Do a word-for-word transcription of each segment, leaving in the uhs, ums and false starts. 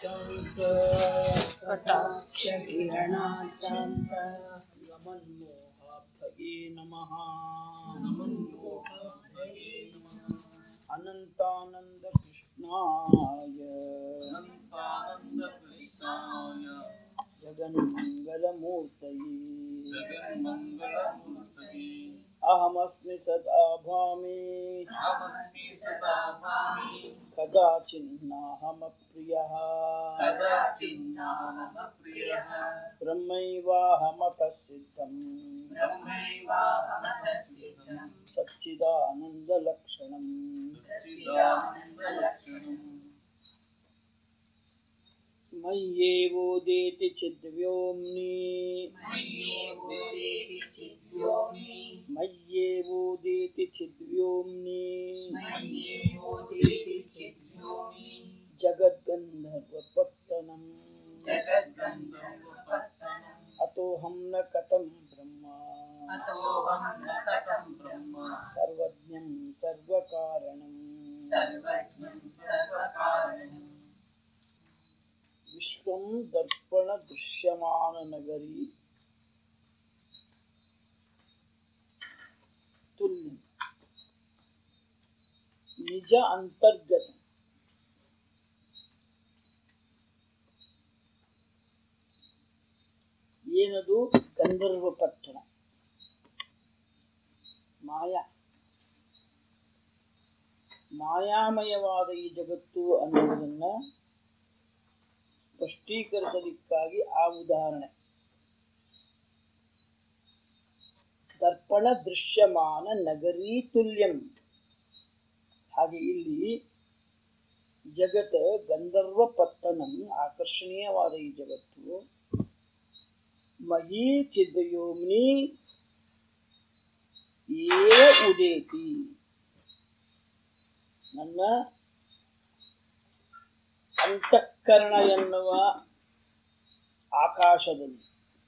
ಕಟಾಕ್ಷಕಿರಣಾಚಾಂತ ನಮನ್ಮೋಹಾಭಯೇ ನಮಃ ಅನಂತಾನಂದ ಕೃಷ್ಣಾಯ ಜಗನ್ಮಂಗಲಮೂರ್ತಯೇ ಅಹಮಸ್ಮಿ ಸದಾ ಭಾಮಿ ಕದಾಚಿನ್ನಾಹಮಪ್ರಿಯಃ ಬ್ರಹ್ಮೈವಾಹಮತಃ ಸಿದ್ಧಂ ಸಚ್ಚಿದಾನಂದಲಕ್ಷಣಂ ಮಯ್ಯೇವೋದೇತಿ ಚಿದ್ವ್ಯೋಮ್ನಿ ಮಯ್ಯೇವೋದೇತಿ ಚಿದ್ವ್ಯೋಮ್ನಿ ಜಗದ್ಗಂಧರ್ವಪತ್ತನಂ ಅತೋಹಂ ನ ಕಥಂ ಬ್ರಹ್ಮ ಸರ್ವಜ್ಞಂ ಸರ್ವಕಾರಣಂ ವಿಶ್ವಂ ದರ್ಪಣ ದೃಶ್ಯಮಾನ ನಗರಿ ತುಲ್ಯ ನಿಜ ಅಂತರ್ಗತ ಏನದು ಗಂಧರ್ವ ಪಟ್ಟಣ ಮಾಯಾ ಮಾಯಾಮಯವಾದ ಈ ಜಗತ್ತು ಅನ್ನುವುದನ್ನ ಸ್ಪಷ್ಟೀಕರಿಸಲಿಕ್ಕಾಗಿ ಆ ಉದಾಹರಣೆ ದರ್ಪಣ ದೃಶ್ಯಮಾನ ನಗರೀ ತುಲ್ಯಂ. ಹಾಗೆ ಇಲ್ಲಿ ಜಗತ್ ಗಂಧರ್ವ ಪತ್ತನಂ ಆಕರ್ಷಣೀಯವಾದ ಈ ಜಗತ್ತು ಮಹೀ ಚಿದ್ಯೋಮ್ನಿ ಏವ ಉದೇತಿ ನನ್ನ ಅಂತಃಕರಣ ಎನ್ನುವ ಆಕಾಶದಲ್ಲಿ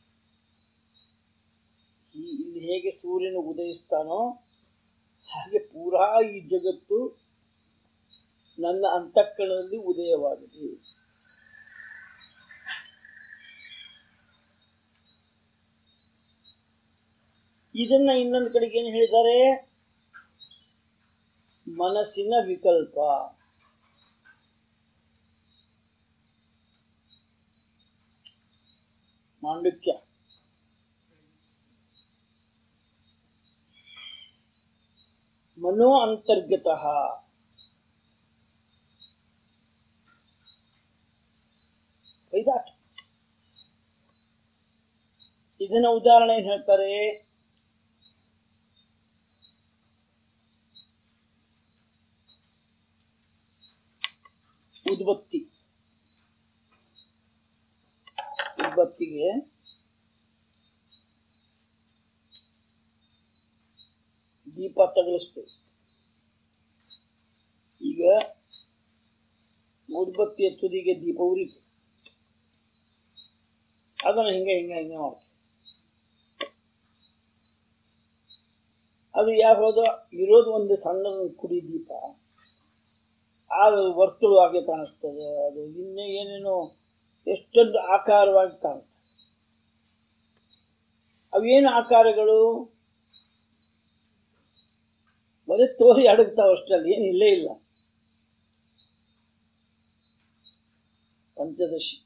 ಇಲ್ಲಿ ಹೇಗೆ ಸೂರ್ಯನು ಉದಯಿಸ್ತಾನೋ ಹಾಗೆ ಪೂರಾ ಈ ಜಗತ್ತು ನನ್ನ ಅಂತಃಕರಣದಲ್ಲಿ ಉದಯವಾಗಿದೆ. ಇದನ್ನ ಇನ್ನೊಂದು ಕಡೆಗೆ ಏನು ಹೇಳಿದ್ದಾರೆ? ಮನಸ್ಸಿನ ವಿಕಲ್ಪ. ಮಾಂಡುಕ್ಯ ಮನೋ ಅಂತರ್ಗತಃ. ವೈದಾಟ ಇದನ್ನ ಉದಾಹರಣೆ ಏನ್ ಹೇಳ್ತಾರೆ? ಉದ್ಬತ್ತಿ. ಉದ್ಬತ್ತಿಗೆ ದೀಪ ತಗಲಿಸ್ತೇವೆ. ಈಗ ಉದ್ಬತ್ತಿಯ ತುದಿಗೆ ದೀಪ ಉರಿತು, ಅದನ್ನು ಹಿಂಗೆ ಹಿಂಗೆ ಹಿಂಗೆ ಮಾಡ್ತೀವಿ. ಅದು ಯಾವ್ದು ಇರೋದು ಒಂದು ಸಣ್ಣ ಕುಡಿ ದೀಪ, ಅದು ವರ್ತುಳವಾಗಿ ಕಾಣಿಸ್ತದೆ. ಅದು ಇನ್ನೇ ಏನೇನೋ ಎಷ್ಟೊಂದು ಆಕಾರವಾಗಿ ಕಾಣುತ್ತೆ. ಅವೇನು ಆಕಾರಗಳು? ಬರೀ ತೋರಿ ಅಡಗ್ತಾವ ಅಷ್ಟರಲ್ಲಿ, ಏನು ಇಲ್ಲೇ ಇಲ್ಲ. ಪಂಚದಶಿ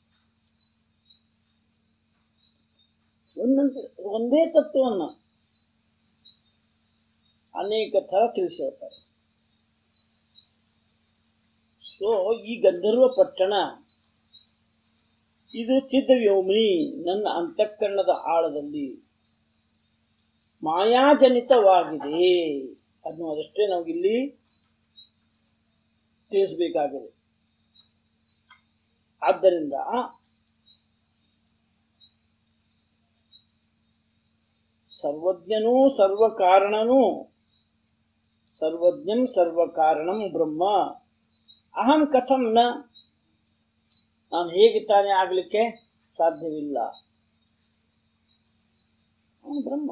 ಒಂದಂತೆ ಒಂದೇ ತತ್ವವನ್ನು ಅನೇಕ ಥರ ತಿಳಿಸಿರ್ತಾರೆ. ಸೊ ಈ ಗಂಧರ್ವ ಪಟ್ಟಣ ಇದು ಚಿದ್ವ್ಯೋಮ್ನಿ, ನನ್ನ ಅಂತಃಕರಣದ ಆಳದಲ್ಲಿ ಮಾಯಾಜನಿತವಾಗಿದೆ ಅನ್ನುವುದಷ್ಟೇ ನಾವಿಲ್ಲಿ ತಿಳಿಸಬೇಕಾಗಿದೆ. ಆದ್ದರಿಂದ ಸರ್ವಜ್ಞನೂ ಸರ್ವಕಾರಣನೂ ಸರ್ವಜ್ಞಂ ಸರ್ವಕಾರಣಂ ಬ್ರಹ್ಮ ಅಹಂ ಕಥಂ ನ, ನಾನು ಹೇಗೆ ತಾನೇ ಆಗಲಿಕ್ಕೆ ಸಾಧ್ಯವಿಲ್ಲ. ಅವನು ಬ್ರಹ್ಮ.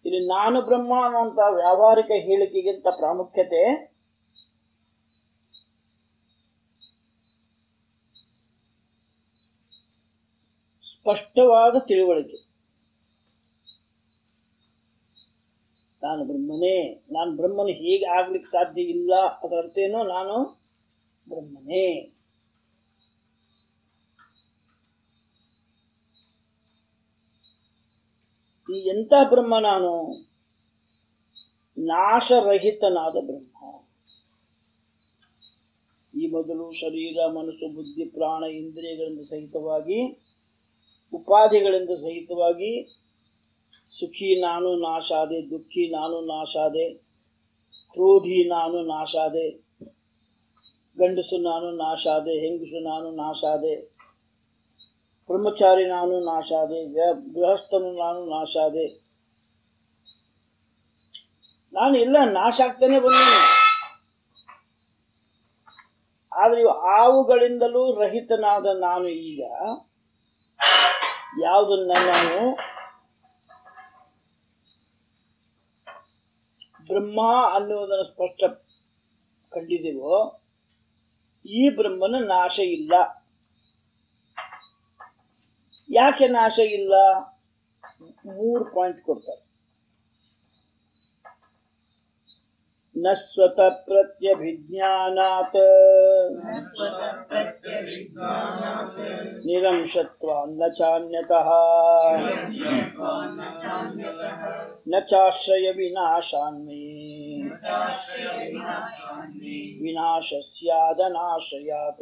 ಇಲ್ಲಿ ನಾನು ಬ್ರಹ್ಮ ಅನ್ನುವಂಥ ವ್ಯಾವಹಾರಿಕ ಹೇಳಿಕೆಗಿಂತ ಪ್ರಾಮುಖ್ಯತೆ ಸ್ಪಷ್ಟವಾದ ತಿಳುವಳಿಕೆ. ನಾನು ಬ್ರಹ್ಮನೇ, ನಾನು ಬ್ರಹ್ಮನು ಹೇಗೆ ಆಗ್ಲಿಕ್ಕೆ ಸಾಧ್ಯ ಇಲ್ಲ, ಅದರ ಅರ್ಥ ಏನು? ನಾನು ಬ್ರಹ್ಮನೇ. ಈ ಎಂಥ ಬ್ರಹ್ಮ? ನಾನು ನಾಶರಹಿತನಾದ ಬ್ರಹ್ಮ. ಈ ಮೊದಲು ಶರೀರ, ಮನಸ್ಸು, ಬುದ್ಧಿ, ಪ್ರಾಣ, ಇಂದ್ರಿಯಗಳಿಂದ ಸಹಿತವಾಗಿ, ಉಪಾಧಿಗಳಿಂದ ಸಹಿತವಾಗಿ ಸುಖಿ ನಾನು ನಾಶಾದೆ, ದುಃಖಿ ನಾನು ನಾಶಾದೆ, ಕ್ರೋಧಿ ನಾನು ನಾಶಾದೆ, ಗಂಡಸು ನಾನು ನಾಶಾದೆ, ಹೆಂಗಸು ನಾನು ನಾಶಾದೆ, ಬ್ರಹ್ಮಚಾರಿ ನಾನು ನಾಶಾದೆ, ಗೃಹಸ್ಥನು ನಾನು ನಾಶಾದೆ. ನಾನು ಎಲ್ಲ ನಾಶ ಆಗ್ತಾನೆ ಬಂದೇನೆ. ಆದರೆ ಆವುಗಳಿಂದಲೂ ರಹಿತನಾದ ನಾನು ಈಗ ಯಾವುದನ್ನ ನಾವು ಬ್ರಹ್ಮ ಅನ್ನುವುದನ್ನು ಸ್ಪಷ್ಟ ಕಂಡಿದ್ದೀವೋ, ಈ ಬ್ರಹ್ಮನ ನಾಶ ಇಲ್ಲ. ಯಾಕೆ ನಾಶ ಇಲ್ಲ? ಮೂರು ಪಾಯಿಂಟ್ ಕೊಡ್ತಾರೆ. ನ ಸ್ವತಃ ಪ್ರತ್ಯಭಿಜ್ಞಾನಾತ್ ನಿರಂಶತ್ವಾನ್ ನ ಚಾನ್ಯತಃ ನ ಚಾಶ್ರಯ ವಿನಾಶಾನ್ಮೇ ವಿನಾಶಸ್ಯಾದನಾಶಯಾತ್.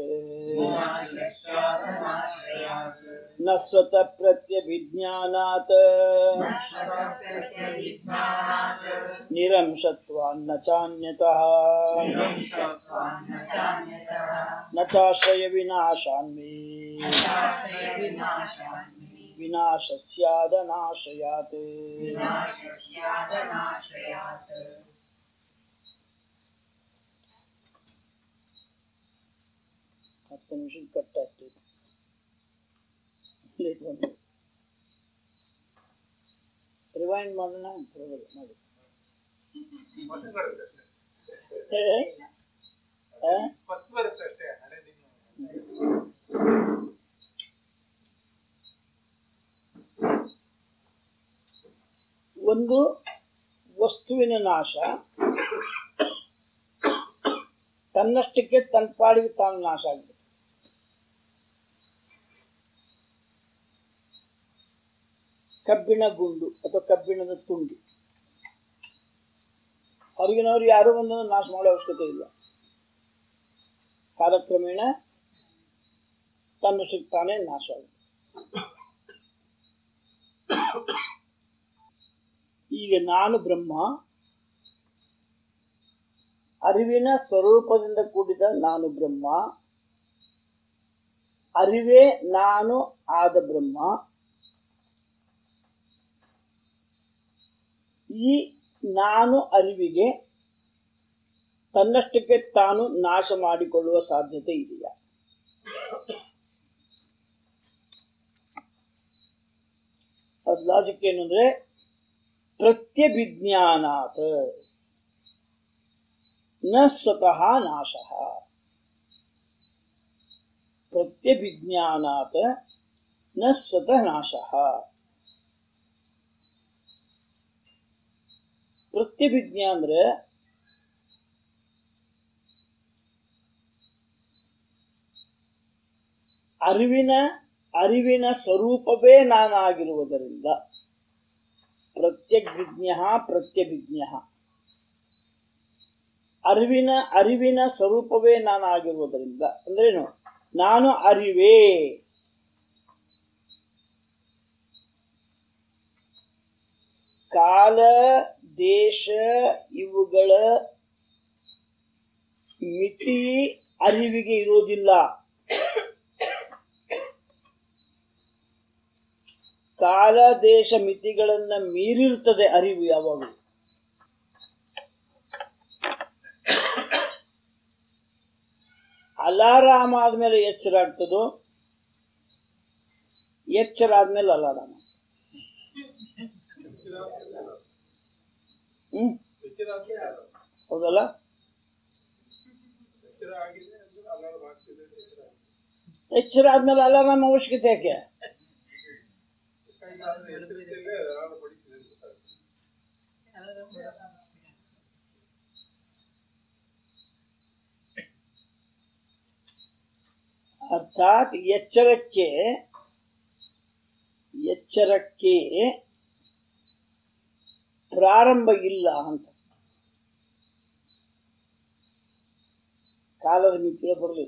ನ ಸ್ವತಃ ಪ್ರತ್ಯಭಿಜ್ಞಾನಾತ್ ನಿರಂಶತ್ವಾನ್ ನ ಚಾನ್ಯತಃ ನ ಚಾಶ್ರಯ ವಿನಾಶಾನ್ಮೇ ವಿನಾಶಸ್ಯಾದನಾಶಯಾತ್. ಹತ್ತು ನಿಮಿಷ ಕಟ್ ಆಗ್ತದೆ. ರಿವೈಂಡ್ ಮಾಡೋಣ. ಮಾಡಿ ಒಂದು ವಸ್ತುವಿನ ನಾಶ ತನ್ನಷ್ಟಕ್ಕೆ ತನ್ನ ಪಾಡಿಗೆ ತಾನು ನಾಶ ಆಗಿದೆ. ಕಬ್ಬಿಣ ಗುಂಡು ಅಥವಾ ಕಬ್ಬಿಣದ ತುಂಡು, ಹೊರಗಿನವರು ಯಾರೂ ಒಂದನ್ನು ನಾಶ ಮಾಡೋ ಅವಶ್ಯಕತೆ ಇಲ್ಲ. ಕಾಲಕ್ರಮೇಣ ತನ್ನಷ್ಟಕ್ಕೆ ತಾನೇ ನಾಶ ಆಗಿದೆ. ಈಗ ನಾನು ಬ್ರಹ್ಮ, ಅರಿವಿನ ಸ್ವರೂಪದಿಂದ ಕೂಡಿದ ನಾನು ಬ್ರಹ್ಮ, ಅರಿವೇ ನಾನು ಆದ ಬ್ರಹ್ಮ. ಈ ನಾನು ಅರಿವಿಗೆ ತನ್ನಷ್ಟಕ್ಕೆ ತಾನು ನಾಶ ಮಾಡಿಕೊಳ್ಳುವ ಸಾಧ್ಯತೆ ಇದೆಯಾ? ಅದ್ ಲಾಜಿಕ್ ಏನಂದ್ರೆ, ಪ್ರತ್ಯಭಿಜ್ಞಾನಾತ್ ನ ಸ್ವತಃ ನಾಶಃ. ಪ್ರತ್ಯಭಿಜ್ಞಾನಾತ್ ನ ಸ್ವತಃ ನಾಶಃ. ಪ್ರತ್ಯಭಿಜ್ಞಾ ಅಂದ್ರೆ ಅರಿವಿನ ಅರಿವಿನ ಸ್ವರೂಪವೇ ನಾನಾಗಿರುವುದರಿಂದ ಪ್ರತ್ಯಗ್ವಿಜ್ಞ ಪ್ರತ್ಯಭಿಜ್ಞ. ಅರಿವಿನ ಅರಿವಿನ ಸ್ವರೂಪವೇ ನಾನಾಗಿರುವುದರಿಂದ ಅಂದ್ರೇನು? ನಾನು ಅರಿವೇ. ಕಾಲ ದೇಶ ಇವುಗಳ ಮಿತಿ ಅರಿವಿಗೆ ಇರೋದಿಲ್ಲ. ಕಾಲ ದೇಶ ಮಿತಿಗಳನ್ನ ಮೀರಿರ್ತದೆ ಅರಿವು ಯಾವಾಗಲೂ. ಅಲಾರಾಮ್ ಆದ್ಮೇಲೆ ಎಚ್ಚರ ಆಗ್ತದೋ, ಎಚ್ಚರ ಆದ್ಮೇಲೆ ಅಲಾರಾಮ್. ಹ್ಮ್ ಹೌದಲ್ಲ? ಎಚ್ಚರ ಆದ್ಮೇಲೆ ಅಲಾರಾಮ್ ಅವಶ್ಯಕತೆ ಯಾಕೆ? ಅರ್ಥಾತ್ ಎಚ್ಚರಕ್ಕೆ ಎಚ್ಚರಕ್ಕೆ ಪ್ರಾರಂಭ ಇಲ್ಲ ಅಂತ ಕಾಲದ ಮಿತಿಯ ಬರಲಿಲ್ಲ.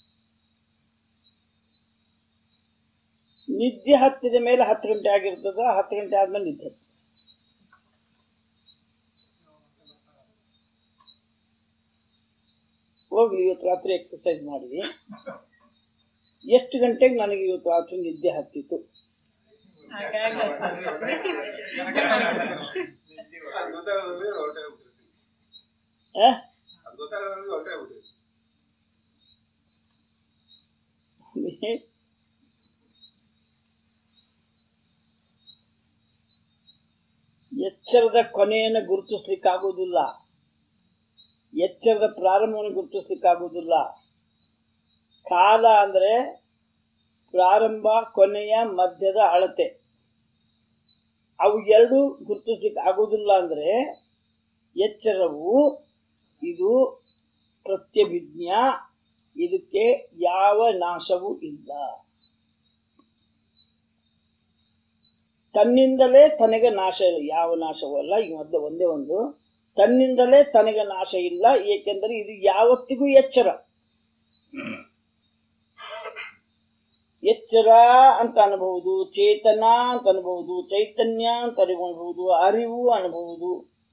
ನಿದ್ದೆ ಹತ್ತಿದ ಮೇಲೆ ಹತ್ತು ಗಂಟೆ ಆಗಿರ್ತದ, ಹತ್ತು ಗಂಟೆ ಆದ್ಮೇಲೆ ನಿದ್ದೆ. ಹೋಗ್ಲಿ, ಇವತ್ತು ರಾತ್ರಿ ಎಕ್ಸರ್ಸೈಸ್ ಮಾಡಿದ್ವಿ. ಎಷ್ಟು ಗಂಟೆಗೆ ನನಗೆ ಇವತ್ತು ರಾತ್ರಿ ನಿದ್ದೆ ಹತ್ತಿತ್ತು? ಎಚ್ಚರದ ಕೊನೆಯನ್ನು ಗುರುತಿಸ್ಲಿಕ್ಕಾಗುವುದಿಲ್ಲ, ಎಚ್ಚರದ ಪ್ರಾರಂಭವನ್ನು ಗುರುತಿಸ್ಲಿಕ್ಕಾಗುವುದಿಲ್ಲ. ಕಾಲ ಅಂದ್ರೆ ಪ್ರಾರಂಭ, ಕೊನೆಯ, ಮಧ್ಯದ ಅಳತೆ. ಅವು ಎರಡು ಗುರುತಿಸ್ಲಿಕ್ಕೆ ಆಗುವುದಿಲ್ಲ. ಅಂದ್ರೆ ಎಚ್ಚರವು ಇದು ಪ್ರತ್ಯಭಿಜ್ಞಾ, ಇದಕ್ಕೆ ಯಾವ ನಾಶವೂ ಇಲ್ಲ. ತನ್ನಿಂದಲೇ ತನಗೆ ನಾಶ ಇಲ್ಲ, ಯಾವ ನಾಶವೂ ಅಲ್ಲ. ಈ ಮೊದಲು ಒಂದೇ ಒಂದು, ತನ್ನಿಂದಲೇ ತನಗೆ ನಾಶ ಇಲ್ಲ, ಏಕೆಂದರೆ ಇದು ಯಾವತ್ತಿಗೂ ಎಚ್ಚರ. ಎಚ್ಚರ ಅಂತ ಅನ್ಬಹುದು, ಚೇತನ ಅಂತ ಅನ್ಬಹುದು, ಚೈತನ್ಯ ಅಂತ ಅನ್ಬಹುದು, ಅರಿವು ಅನ್ಬಹುದು.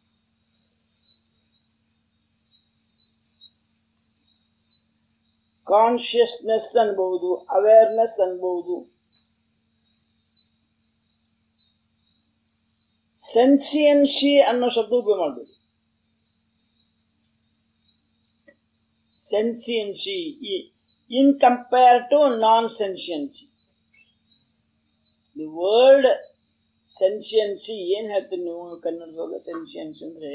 ಕಾನ್ಶಿಯಸ್ನೆಸ್ ಅನ್ಬಹುದು, ಅವೇರ್ನೆಸ್ ಅನ್ಬಹುದು. ಸೆನ್ಸಿಯನ್ಸಿ ಅನ್ನೋ ಶಬ್ದ ಉಪಯೋಗ ಮಾಡಬೇಕು. ಸೆನ್ಸಿಯನ್ಸಿ in compared to non-sentiency. The word sentiency ಏನ್ ಹೇಳ್ತೀರಿ ನೀವು ಕನ್ನಡದೊಳಗೆ? ಸೆನ್ಸಿಯನ್ಸಿ ಅಂದ್ರೆ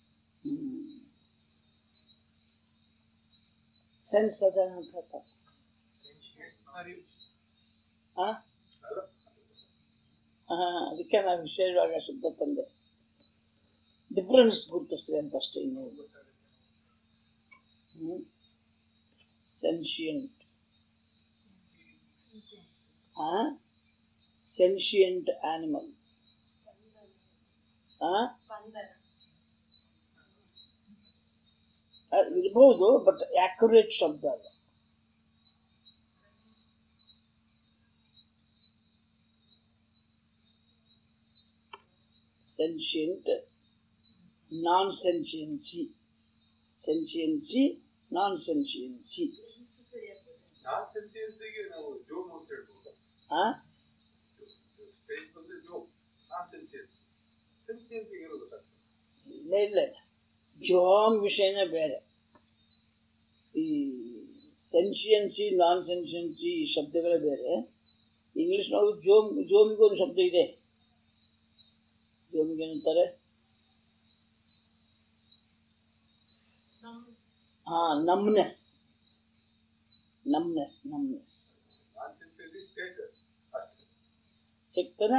ಸೆನ್ಸ್ ಅದ ಅಂತ ಹೇಳ್ತಾರೆ. ಅದಕ್ಕೆ ನಾನು ವಿಶೇಷವಾಗಿ ಶಬ್ದ ತಂದೆ. ಡಿಫರೆನ್ಸ್ ಗುರುತಿಸ್ತದೆ ಅಂತ ಅಷ್ಟೇ. ಇನ್ನು hmm sentient ah sentient animal ah ಇರಬಹುದು, ಬಟ್ ಆಕ್ಯುರೇಟ್ ಶಬ್ದ ಅಲ್ಲ. sentient, non-sentiency, sentiency, non-sentiency. ಇಲ್ಲ ಇಲ್ಲ, ಜೋಮ್ ವಿಷಯನೇ ಬೇರೆ. ಈ ಸೆನ್ಸಿಯನ್ಸಿ, ನಾನ್ ಸೆನ್ಸಿಯನ್ಸಿ ಈ ಶಬ್ದಗಳೇ ಬೇರೆ. ಇಂಗ್ಲಿಷ್ನೊಳಗೆ ಜೋಮ್ ಜೋಮಿಗೂ ಒಂದು ಶಬ್ದ ಇದೆ. ಜೋಮಿಗೆ ಏನಂತಾರೆ? ಹಾ, ನಮ್ನೆಸ್. ನಮ್ನೆಸ್ ನಮ್ನೆಸ್ ಸಿಗ್ತಾನ?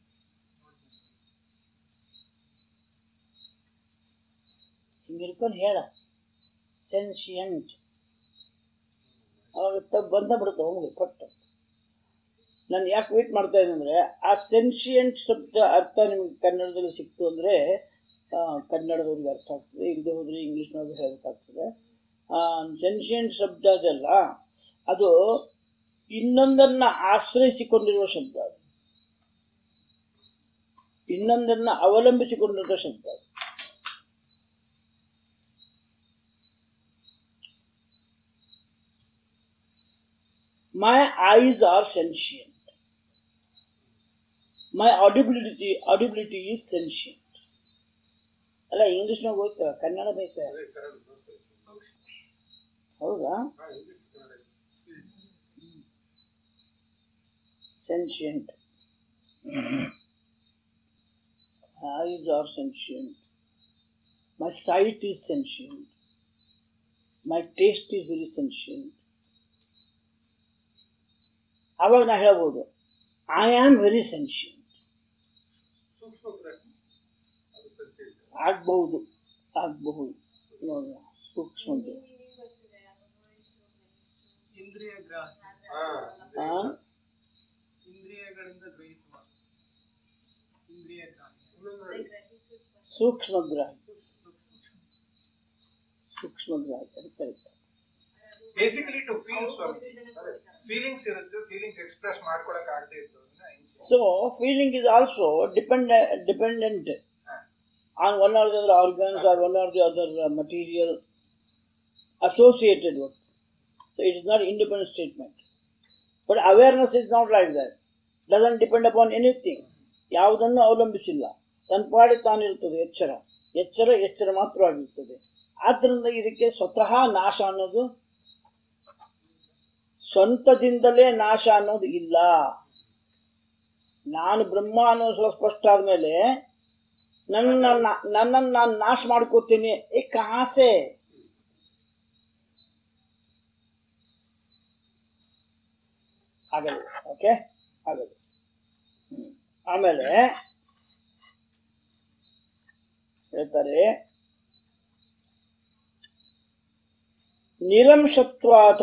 ಹಿಂಗಿರ್ಕೊಂಡು ಹೇಳ ಸೆನ್ಸಿಯಂಟ್, ಅವಾಗ ಬಂದ ಬಿಡುತ್ತೆ ಹೋಗಿ ಕೊಟ್ಟು. ನಾನು ಯಾಕೆ ವೇಟ್ ಮಾಡ್ತಾ ಇದ್ದೀನಿ ಅಂದರೆ, ಆ ಸೆನ್ಸಿಯಂಟ್ ಶಬ್ದ ಅರ್ಥ ನಿಮ್ಗೆ ಕನ್ನಡದಲ್ಲಿ ಸಿಕ್ತು ಅಂದರೆ ಕನ್ನಡದವ್ರಿಗೆ ಅರ್ಥ ಆಗ್ತದೆ, ಇಲ್ಲದೆ ಹೋದರೆ ಇಂಗ್ಲೀಷ್ನವ್ರಿಗೆ ಹೇಳಬೇಕಾಗ್ತದೆ. ಸೆನ್ಸಿಯಂಟ್ ಶಬ್ದ ಅದಲ್ಲ, ಅದು ಇನ್ನೊಂದನ್ನು ಆಶ್ರಯಿಸಿಕೊಂಡಿರುವ ಶಬ್ದ, ಅದು ಇನ್ನೊಂದನ್ನು ಅವಲಂಬಿಸಿಕೊಂಡಿರುವ ಶಬ್ದ. My eyes are sentient. My audibility audibility is sentient. ಅಲ್ಲ, ಇಂಗ್ಲಿಷ್ನಾಗ ಹೋಗ್ತೇವೆ, ಕನ್ನಡ ಬೇಯ್ತೇವೆ. ಹೌದಾ? sentient. Eyes are sentient. My sight is sentient. My taste is very sentient. ಅವಾಗ ನಾ ಹೇಳ್ಬೋದು ಐ ಆಮ್ ವೆರಿ ಸೆನ್ಷಿಯಂಟ್. ಆಗ್ಬಹುದು ಆಗಬಹುದು ನೋಡೋಣ. ಸೂಕ್ಷ್ಮ ಸೂಕ್ಷ್ಮಗ್ರಾಹಿ ಸೂಕ್ಷ್ಮಗ್ರಾಹಿ ಅದು correct. Basically to feel feelings ಇರುತ್ತೆ, ಫೀಲಿಂಗ್ಸ್ ಎಕ್ಸ್ಪ್ರೆಸ್ ಮಾಡ್ಕೊಳಕ್ ಆಗದೆ ಇತ್ತು. So feeling is also dependent dependent on one or the other organs or one or the other uh, material associated with. So it is not independent statement. But awareness is not like that. Doesn't depend upon anything. ಯಾವುದನ್ನು ಅವಲಂಬಿಸಿಲ್ಲ, ತನ್ನ ಪಾಡಿ ತಾನಿರ್ತದೆ. ಎಚ್ಚರ ಎಚ್ಚರ ಎಚ್ಚರ ಮಾತ್ರವಾಗಿರ್ತದೆ. ಆದ್ದರಿಂದ ಇದಕ್ಕೆ ಸ್ವತಃ ನಾಶ ಅನ್ನೋದು, ಸ್ವಂತದಿಂದಲೇ ನಾಶ ಅನ್ನೋದು ಇಲ್ಲ. ನಾನು ಬ್ರಹ್ಮ ಅನ್ನೋ ಸ್ಪಷ್ಟ ಆದ್ಮೇಲೆ ನನ್ನ ನನ್ನನ್ನು ನಾನು ನಾಶ ಮಾಡ್ಕೋತೀನಿ ಏ ಕಾಸೆ. ಆಗಲ್ಲ. ಓಕೆ, ಆಗಲ್ಲ. ಆಮೇಲೆ ಹೇಳ್ತಾರೆ ನಿರಂಶತ್ವಾತ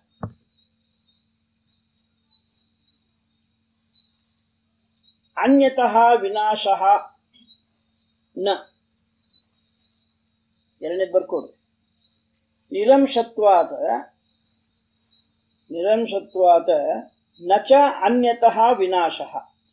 ಅನ್ಯತಃ ವಿನಾಶಃ ನ. ಎರಡನೇ ಬರ್ಕೊಡು. ನಿರಂಶತ್ವಾತ ನಿರಂಶತ್ವಾತ ನ ಚ ಅನ್ಯತಃ ವಿನಾಶಃ.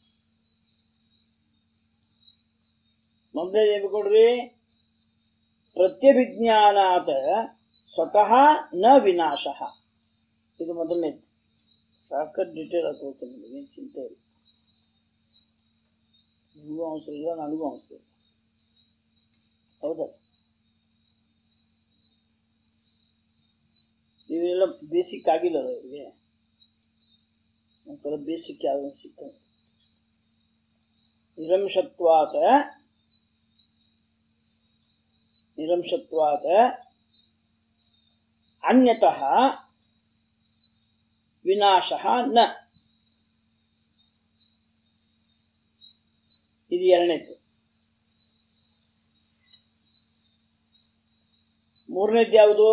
ಮೊದಲೇ ಕೊಡ್ರಿ. ಪ್ರತ್ಯಭಿಜ್ಞಾನಾತ ಸ್ವತಃ ನ ವಿನಾಶಃ. ಇದು ಮೊದಲನೇದು. ಸಾಕಷ್ಟು ಡೀಟೇಲ್ ಆಗಿ ಹೋಗ್ತೇನೆ, ನಿಮಗೇನು ಚಿಂತೆ ಇಲ್ಲ. ನಿಮಗೂ ಅವಸರ ಇಲ್ಲ, ನನಗೂ ಅವಸರ ಇಲ್ಲ. ಹೌದಾ? ನೀವೆಲ್ಲ ಬೇಸಿಕ್ ಆಗಿಲ್ಲ ಇವರಿಗೆ. ಒಂಥರ ಬೇಸಿಕ್ ಯಾವ್ದು ಸಿಗ್ತದೆ. ನಿರಂಶತ್ವಾತ ನಿರಂಶತ್ವಾತ ಅನ್ಯತಃ ವಿನಾಶಃ ನ. ಇದು ಎರಡನೇದು. ಮೂರನೇದು ಯಾವುದು?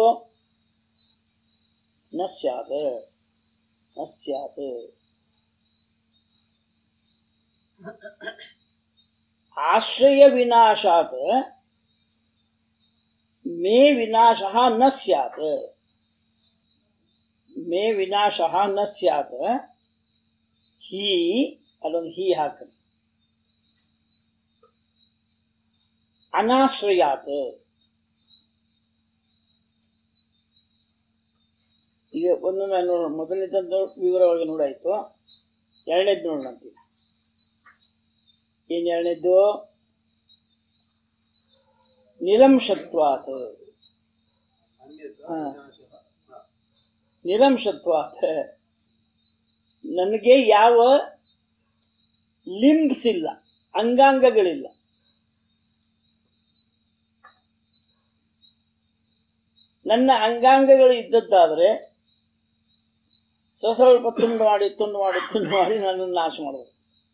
ನ ಸ್ಯಾತ್ ನ ಸ್ಯಾತ್ ಆಶ್ರಯ ವಿನಾಶಾತ್ ಮೇ ವಿನಾಶಃ ನ ಸ್ಯಾತ್. ಮೇ ವಿನಾಶಃ ನ ಸ್ಯಾತ್. ಹೀ ಅದೊಂದು ಹೀ ಹಾಕಿ. ಅನಾಶ್ರಯಾತ್. ಈಗ ಒಂದೊಂದು ನೋಡ. ಮೊದಲನೇದಂದು ವಿವರವಾಗಿ ನೋಡಾಯ್ತು. ಎರಡನೇದು ನೋಡಂತೀವಿ. ಏನ್ ಎರಡನೇದ್ದು? ನಿರಂಶತ್ವಾತ್. ನಿರಂಶತ್ವಾತ್ ನನಗೆ ಯಾವ ಲಿಂಬ್ಸ್ ಇಲ್ಲ, ಅಂಗಾಂಗಗಳಿಲ್ಲ. ನನ್ನ ಅಂಗಾಂಗಗಳು ಇದ್ದದ್ದಾದರೆ ಸ್ವಲ್ಪ ತುಂಡು ಮಾಡಿ ತುಂಡು ಮಾಡಿ ತುಂಡು ಮಾಡಿ ನನ್ನನ್ನು ನಾಶ ಮಾಡೋದು.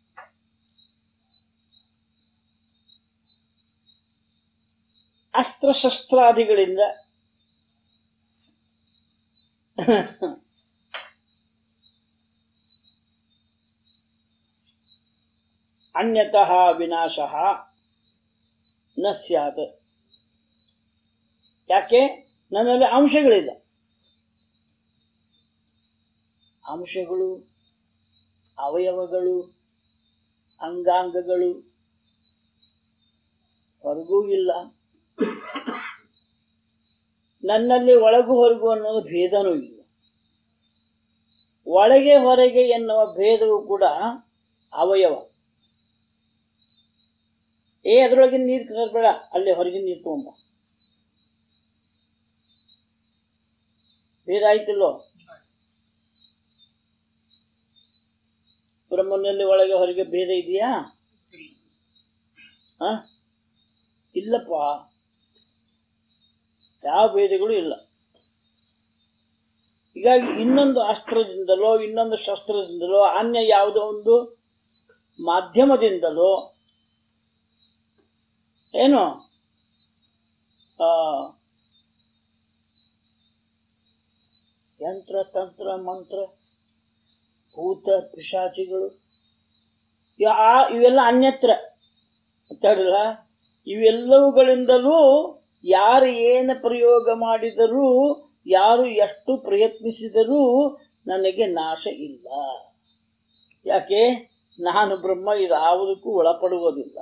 ಅಸ್ತ್ರಶಸ್ತ್ರಾದಿಗಳಿಂದ ಅನ್ಯತಃ ವಿನಾಶಃ ನ ಸ್ಯಾತ್. ಯಾಕೆ? ನನ್ನಲ್ಲಿ ಅಂಶಗಳಿಲ್ಲ. ಅಂಶಗಳು, ಅವಯವಗಳು, ಅಂಗಾಂಗಗಳು ಹೊರಗೂ ಇಲ್ಲ. ನನ್ನಲ್ಲಿ ಒಳಗು ಹೊರಗು ಅನ್ನೋದು ಭೇದನೂ ಇಲ್ಲ. ಒಳಗೆ ಹೊರಗೆ ಎನ್ನುವ ಭೇದವು ಕೂಡ ಅವಯವ. ಏ ಅದರೊಳಗಿನ ನೀರು ಕರ್ಬೇಡ, ಅಲ್ಲಿ ಹೊರಗಿನ ನೀರು ತಗೊಂಬ. ಭೇದ ಆಯ್ತಿಲ್ಲೋ? ಬ್ರಹ್ಮನಲ್ಲಿ ಒಳಗೆ ಹೊರಗೆ ಭೇದ ಇದೆಯಾ? ಹ ಇಲ್ಲಪ್ಪ. ಯಾವ ಭೇದಗಳು ಇಲ್ಲ. ಹೀಗಾಗಿ ಇನ್ನೊಂದು ಅಸ್ತ್ರದಿಂದಲೋ ಇನ್ನೊಂದು ಶಸ್ತ್ರದಿಂದಲೋ ಅನ್ಯ ಯಾವುದೋ ಒಂದು ಮಾಧ್ಯಮದಿಂದಲೋ ಏನು ಆ ಯಂತ್ರ ತಂತ್ರ ಮಂತ್ರ ಭೂತ ಪಿಶಾಚಿಗಳು ಯಾ ಇವೆಲ್ಲ ಅನ್ಯತ್ರ ಗೊತ್ತಾಗಲ್ಲ. ಇವೆಲ್ಲವುಗಳಿಂದಲೂ ಯಾರು ಏನು ಪ್ರಯೋಗ ಮಾಡಿದರೂ ಯಾರು ಎಷ್ಟು ಪ್ರಯತ್ನಿಸಿದರೂ ನನಗೆ ನಾಶ ಇಲ್ಲ. ಯಾಕೆ? ನಾನು ಬ್ರಹ್ಮ ಇದಾವುದಕ್ಕೂ ಒಳಪಡುವುದಿಲ್ಲ.